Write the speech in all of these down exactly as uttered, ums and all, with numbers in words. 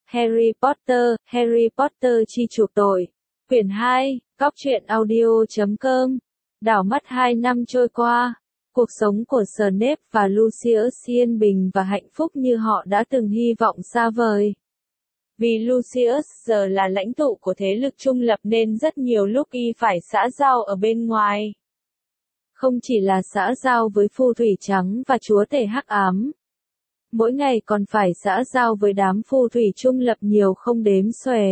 Harry Potter, Harry Potter chi chuộc tội. Quyển hai, Cóc truyện audio chấm com. Đảo mắt hai năm trôi qua, cuộc sống của Snape và Lucius yên bình và hạnh phúc như họ đã từng hy vọng xa vời. Vì Lucius giờ là lãnh tụ của thế lực trung lập nên rất nhiều lúc y phải xã giao ở bên ngoài. Không chỉ là xã giao với phù thủy trắng và chúa tể hắc ám. Mỗi ngày còn phải xã giao với đám phù thủy trung lập nhiều không đếm xuể.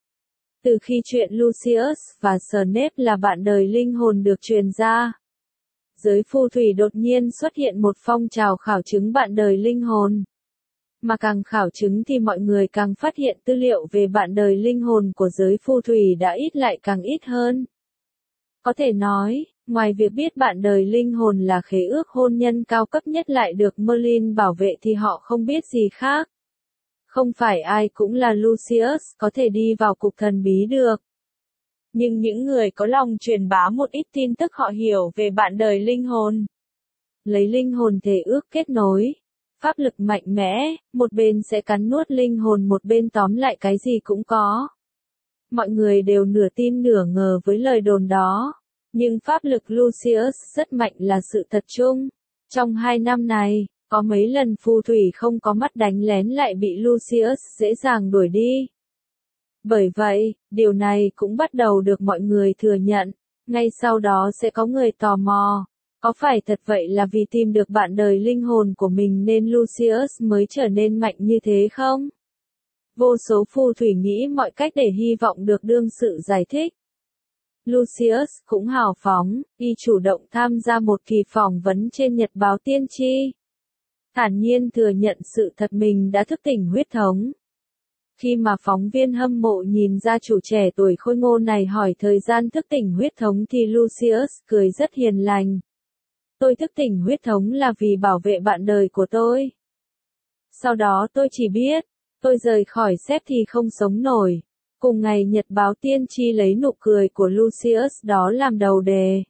Từ khi chuyện Lucius và Snape là bạn đời linh hồn được truyền ra, giới phù thủy đột nhiên xuất hiện một phong trào khảo chứng bạn đời linh hồn. Mà càng khảo chứng thì mọi người càng phát hiện tư liệu về bạn đời linh hồn của giới phù thủy đã ít lại càng ít hơn. Có thể nói, ngoài việc biết bạn đời linh hồn là khế ước hôn nhân cao cấp nhất lại được Merlin bảo vệ thì họ không biết gì khác. Không phải ai cũng là Lucius có thể đi vào cục thần bí được. Nhưng những người có lòng truyền bá một ít tin tức họ hiểu về bạn đời linh hồn. Lấy linh hồn thể ước kết nối. Pháp lực mạnh mẽ, một bên sẽ cắn nuốt linh hồn một bên tóm lại cái gì cũng có. Mọi người đều nửa tin nửa ngờ với lời đồn đó. Nhưng pháp lực Lucius rất mạnh là sự thật chung. Trong hai năm này, có mấy lần phù thủy không có mắt đánh lén lại bị Lucius dễ dàng đuổi đi. Bởi vậy, điều này cũng bắt đầu được mọi người thừa nhận. Ngay sau đó sẽ có người tò mò. Có phải thật vậy là vì tìm được bạn đời linh hồn của mình nên Lucius mới trở nên mạnh như thế không? Vô số phù thủy nghĩ mọi cách để hy vọng được đương sự giải thích. Lucius cũng hào phóng, y chủ động tham gia một kỳ phỏng vấn trên Nhật báo Tiên tri. Thản nhiên thừa nhận sự thật mình đã thức tỉnh huyết thống. Khi mà phóng viên hâm mộ nhìn ra chủ trẻ tuổi khôi ngô này hỏi thời gian thức tỉnh huyết thống thì Lucius cười rất hiền lành. Tôi thức tỉnh huyết thống là vì bảo vệ bạn đời của tôi. Sau đó tôi chỉ biết, tôi rời khỏi xếp thì không sống nổi. Cùng ngày Nhật báo Tiên tri lấy nụ cười của Lucius đó làm đầu đề.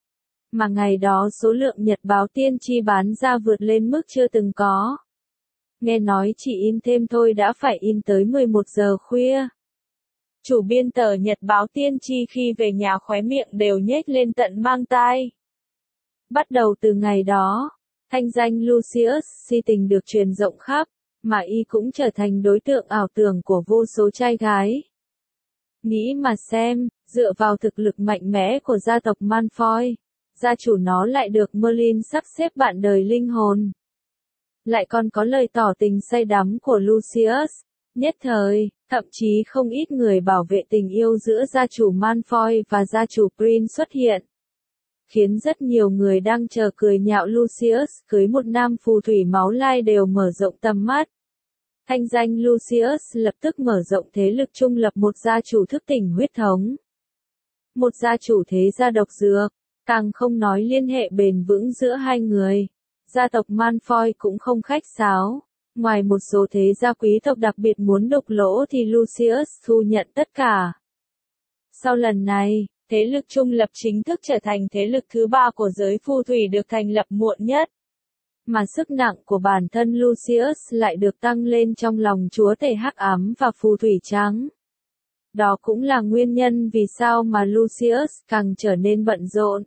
Mà ngày đó số lượng Nhật báo Tiên tri bán ra vượt lên mức chưa từng có. Nghe nói chỉ in thêm thôi đã phải in tới mười một giờ khuya. Chủ biên tờ Nhật báo Tiên tri khi về nhà khóe miệng đều nhếch lên tận mang tai. Bắt đầu từ ngày đó, thanh danh Lucius si tình được truyền rộng khắp, mà y cũng trở thành đối tượng ảo tưởng của vô số trai gái. Nghĩ mà xem, dựa vào thực lực mạnh mẽ của gia tộc Malfoy, gia chủ nó lại được Merlin sắp xếp bạn đời linh hồn. Lại còn có lời tỏ tình say đắm của Lucius. Nhất thời, thậm chí không ít người bảo vệ tình yêu giữa gia chủ Malfoy và gia chủ Prin xuất hiện. Khiến rất nhiều người đang chờ cười nhạo Lucius cưới một nam phù thủy máu lai đều mở rộng tầm mắt. Thanh danh Lucius lập tức mở rộng thế lực trung lập một gia chủ thức tỉnh huyết thống. Một gia chủ thế gia độc dược, càng không nói liên hệ bền vững giữa hai người. Gia tộc Malfoy cũng không khách sáo. Ngoài một số thế gia quý tộc đặc biệt muốn đục lỗ thì Lucius thu nhận tất cả. Sau lần này, thế lực trung lập chính thức trở thành thế lực thứ ba của giới phù thủy được thành lập muộn nhất. Mà sức nặng của bản thân Lucius lại được tăng lên trong lòng chúa tể hắc ám và phù thủy trắng. Đó cũng là nguyên nhân vì sao mà Lucius càng trở nên bận rộn.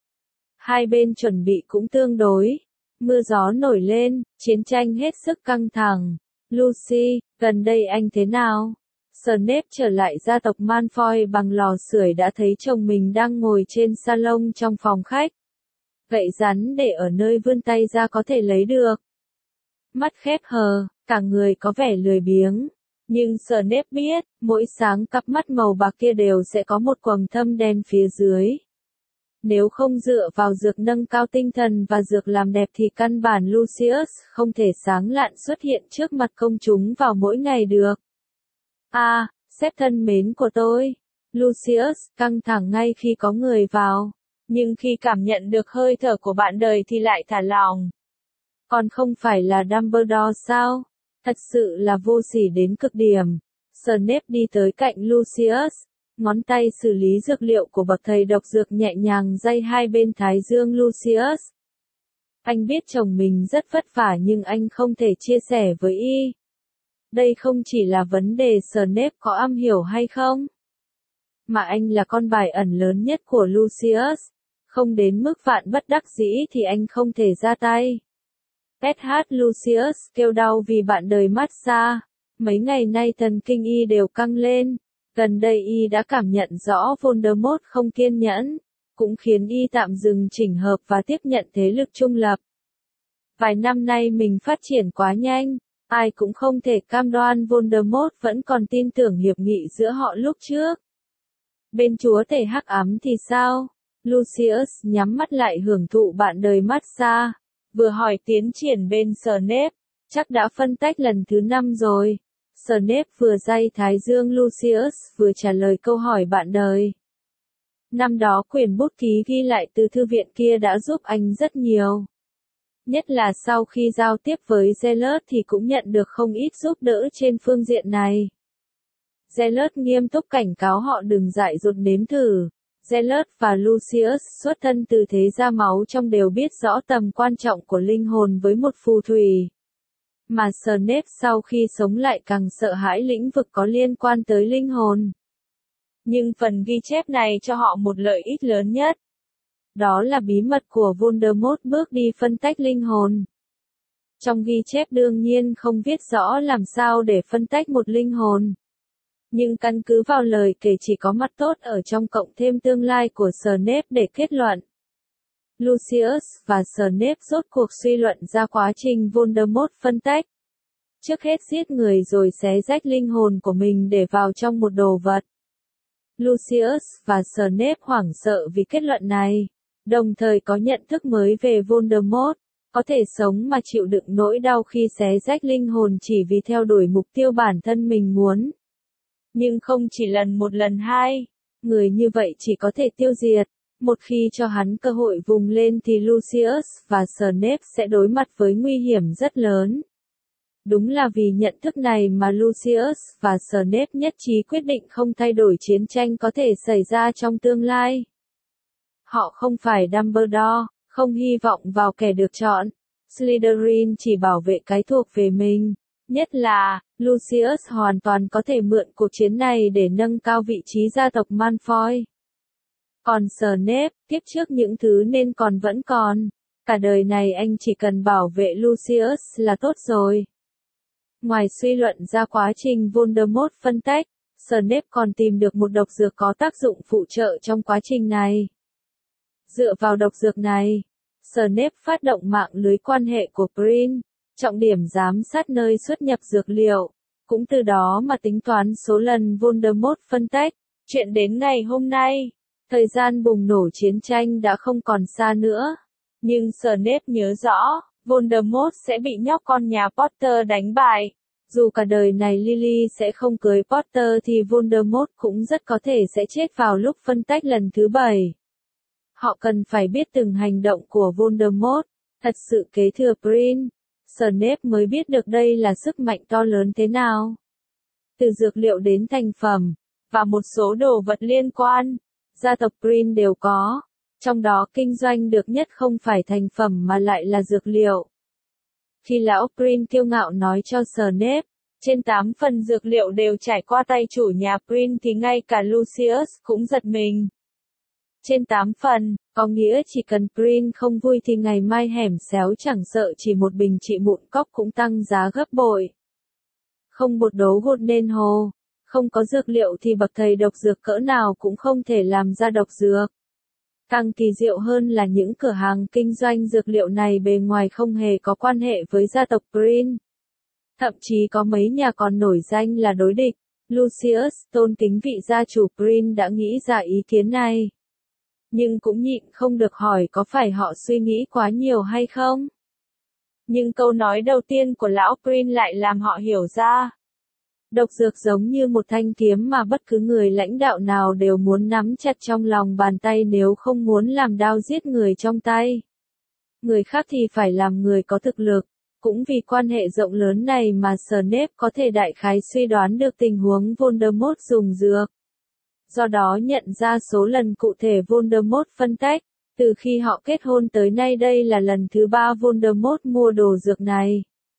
Hai bên chuẩn bị cũng tương đối. Mưa gió nổi lên, chiến tranh hết sức căng thẳng. Lucy, gần đây anh thế nào? Snape trở lại gia tộc Malfoy bằng lò sưởi đã thấy chồng mình đang ngồi trên salon trong phòng khách. Gậy rắn để ở nơi vươn tay ra có thể lấy được. Mắt khép hờ, cả người có vẻ lười biếng. Nhưng Snape biết, mỗi sáng cặp mắt màu bạc kia đều sẽ có một quầng thâm đen phía dưới. Nếu không dựa vào dược nâng cao tinh thần và dược làm đẹp thì căn bản Lucius không thể sáng lạn xuất hiện trước mặt công chúng vào mỗi ngày được. À, sếp thân mến của tôi. Lucius căng thẳng ngay khi có người vào. Nhưng khi cảm nhận được hơi thở của bạn đời thì lại thả lỏng. Còn không phải là Dumbledore sao? Thật sự là vô sỉ đến cực điểm. Snape đi tới cạnh Lucius. Ngón tay xử lý dược liệu của bậc thầy độc dược nhẹ nhàng day hai bên thái dương Lucius. Anh biết chồng mình rất vất vả nhưng anh không thể chia sẻ với y. Đây không chỉ là vấn đề Snape có am hiểu hay không, mà anh là con bài ẩn lớn nhất của Lucius. Không đến mức vạn bất đắc dĩ thì anh không thể ra tay. ét hát Lucius kêu đau vì bạn đời massage. Mấy ngày nay thần kinh y đều căng lên. Gần đây y đã cảm nhận rõ Voldemort không kiên nhẫn, cũng khiến y tạm dừng chỉnh hợp và tiếp nhận thế lực trung lập. Vài năm nay mình phát triển quá nhanh, ai cũng không thể cam đoan Voldemort vẫn còn tin tưởng hiệp nghị giữa họ lúc trước. Bên chúa tể hắc ám thì sao? Lucius nhắm mắt lại hưởng thụ bạn đời massage, vừa hỏi tiến triển bên Snape, chắc đã phân tách lần thứ năm rồi. Snape vừa day thái dương Lucius vừa trả lời câu hỏi bạn đời. Năm đó quyển bút ký ghi lại từ thư viện kia đã giúp anh rất nhiều. Nhất là sau khi giao tiếp với Zealot thì cũng nhận được không ít giúp đỡ trên phương diện này. Zealot nghiêm túc cảnh cáo họ đừng dại dột nếm thử. Zealot và Lucius xuất thân từ thế gia máu trong đều biết rõ tầm quan trọng của linh hồn với một phù thủy. Mà Snape sau khi sống lại càng sợ hãi lĩnh vực có liên quan tới linh hồn. Nhưng phần ghi chép này cho họ một lợi ích lớn nhất. Đó là bí mật của Voldemort bước đi phân tách linh hồn. Trong ghi chép đương nhiên không viết rõ làm sao để phân tách một linh hồn. Nhưng căn cứ vào lời kể chỉ có mặt tốt ở trong cộng thêm tương lai của Snape để kết luận. Lucius và Snape rốt cuộc suy luận ra quá trình Voldemort phân tách. Trước hết giết người rồi xé rách linh hồn của mình để vào trong một đồ vật. Lucius và Snape hoảng sợ vì kết luận này, đồng thời có nhận thức mới về Voldemort, có thể sống mà chịu đựng nỗi đau khi xé rách linh hồn chỉ vì theo đuổi mục tiêu bản thân mình muốn. Nhưng không chỉ lần một lần hai, người như vậy chỉ có thể tiêu diệt. Một khi cho hắn cơ hội vùng lên thì Lucius và Snape sẽ đối mặt với nguy hiểm rất lớn. Đúng là vì nhận thức này mà Lucius và Snape nhất trí quyết định không thay đổi chiến tranh có thể xảy ra trong tương lai. Họ không phải Dumbledore, không hy vọng vào kẻ được chọn. Slytherin chỉ bảo vệ cái thuộc về mình. Nhất là, Lucius hoàn toàn có thể mượn cuộc chiến này để nâng cao vị trí gia tộc Malfoy. Còn Snape, tiếp trước những thứ nên còn vẫn còn. Cả đời này anh chỉ cần bảo vệ Lucius là tốt rồi. Ngoài suy luận ra quá trình Voldemort phân tách, Snape còn tìm được một độc dược có tác dụng phụ trợ trong quá trình này. Dựa vào độc dược này, Snape phát động mạng lưới quan hệ của Prin, trọng điểm giám sát nơi xuất nhập dược liệu, cũng từ đó mà tính toán số lần Voldemort phân tách. Chuyện đến ngày hôm nay, thời gian bùng nổ chiến tranh đã không còn xa nữa. Nhưng Snape nhớ rõ, Voldemort sẽ bị nhóc con nhà Potter đánh bại. Dù cả đời này Lily sẽ không cưới Potter thì Voldemort cũng rất có thể sẽ chết vào lúc phân tách lần thứ bảy. Họ cần phải biết từng hành động của Voldemort, thật sự kế thừa Prin. Snape mới biết được đây là sức mạnh to lớn thế nào. Từ dược liệu đến thành phẩm, và một số đồ vật liên quan, gia tộc Prin đều có. Trong đó kinh doanh được nhất không phải thành phẩm mà lại là dược liệu. Khi lão Prin kiêu ngạo nói cho Snape, trên tám phần dược liệu đều trải qua tay chủ nhà Prin thì ngay cả Lucius cũng giật mình. Trên tám phần, có nghĩa chỉ cần Prin không vui thì ngày mai hẻm xéo chẳng sợ chỉ một bình trị mụn cóc cũng tăng giá gấp bội. Không bột đấu gột nên hồ, không có dược liệu thì bậc thầy độc dược cỡ nào cũng không thể làm ra độc dược. Càng kỳ diệu hơn là những cửa hàng kinh doanh dược liệu này bề ngoài không hề có quan hệ với gia tộc Prin. Thậm chí có mấy nhà còn nổi danh là đối địch. Lucius tôn kính vị gia chủ Prin đã nghĩ ra ý kiến này. Nhưng cũng nhịn không được hỏi có phải họ suy nghĩ quá nhiều hay không? Nhưng câu nói đầu tiên của lão Prin lại làm họ hiểu ra. Độc dược giống như một thanh kiếm mà bất cứ người lãnh đạo nào đều muốn nắm chặt trong lòng bàn tay nếu không muốn làm đao giết người trong tay. Người khác thì phải làm người có thực lực. Cũng vì quan hệ rộng lớn này mà Snape có thể đại khái suy đoán được tình huống Voldemort dùng dược. Do đó nhận ra số lần cụ thể Voldemort phân tách. Từ khi họ kết hôn tới nay đây là lần thứ ba Voldemort mua đồ dược này.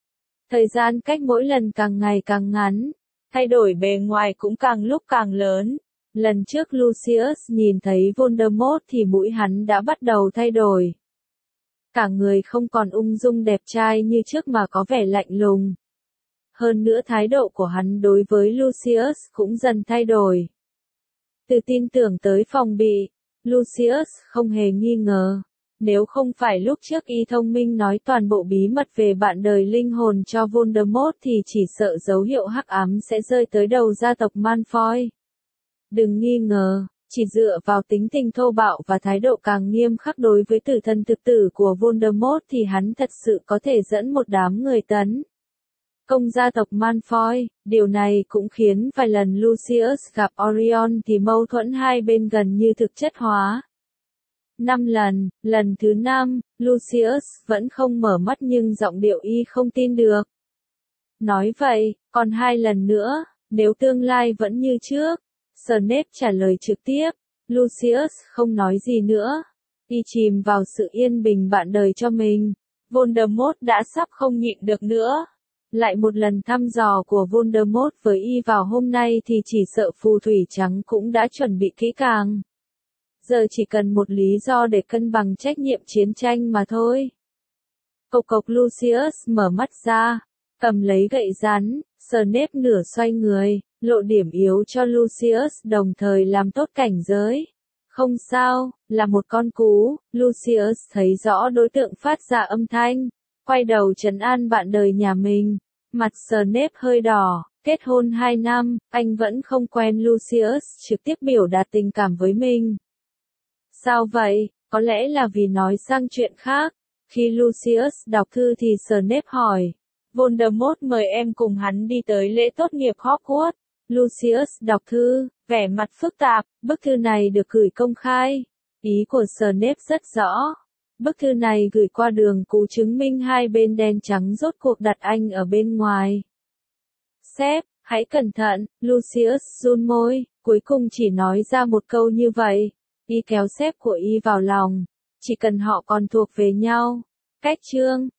Thời gian cách mỗi lần càng ngày càng ngắn, thay đổi bề ngoài cũng càng lúc càng lớn. Lần trước Lucius nhìn thấy Voldemort thì mũi hắn đã bắt đầu thay đổi. Cả người không còn ung dung đẹp trai như trước mà có vẻ lạnh lùng. Hơn nữa thái độ của hắn đối với Lucius cũng dần thay đổi. Từ tin tưởng tới phòng bị, Lucius không hề nghi ngờ. Nếu không phải lúc trước y thông minh nói toàn bộ bí mật về bạn đời linh hồn cho Voldemort thì chỉ sợ dấu hiệu hắc ám sẽ rơi tới đầu gia tộc Malfoy. Đừng nghi ngờ, chỉ dựa vào tính tình thô bạo và thái độ càng nghiêm khắc đối với tử thần thực tử của Voldemort thì hắn thật sự có thể dẫn một đám người tấn công gia tộc Malfoy. Điều này cũng khiến vài lần Lucius gặp Orion thì mâu thuẫn hai bên gần như thực chất hóa. Năm lần, lần thứ năm, Lucius vẫn không mở mắt nhưng giọng điệu y không tin được. Nói vậy, còn hai lần nữa, nếu tương lai vẫn như trước. Snape trả lời trực tiếp. Lucius không nói gì nữa. Y chìm vào sự yên bình bạn đời cho mình. Voldemort đã sắp không nhịn được nữa. Lại một lần thăm dò của Voldemort với y vào hôm nay thì chỉ sợ phù thủy trắng cũng đã chuẩn bị kỹ càng. Giờ chỉ cần một lý do để cân bằng trách nhiệm chiến tranh mà thôi. Cộc cộc Lucius mở mắt ra, cầm lấy gậy rắn, Snape nửa xoay người, lộ điểm yếu cho Lucius đồng thời làm tốt cảnh giới. Không sao, là một con cú, Lucius thấy rõ đối tượng phát ra âm thanh, quay đầu trấn an bạn đời nhà mình. Mặt Snape hơi đỏ, kết hôn hai năm, anh vẫn không quen Lucius trực tiếp biểu đạt tình cảm với mình. Sao vậy, có lẽ là vì nói sang chuyện khác. Khi Lucius đọc thư thì Snape hỏi. Voldemort mời em cùng hắn đi tới lễ tốt nghiệp Hogwarts. Lucius đọc thư, vẻ mặt phức tạp, bức thư này được gửi công khai. Ý của Snape rất rõ. Bức thư này gửi qua đường cũ chứng minh hai bên đen trắng rốt cuộc đặt anh ở bên ngoài. Sếp, hãy cẩn thận, Lucius run môi, cuối cùng chỉ nói ra một câu như vậy. Y kéo sếp của y vào lòng. Chỉ cần họ còn thuộc về nhau. Cách chương.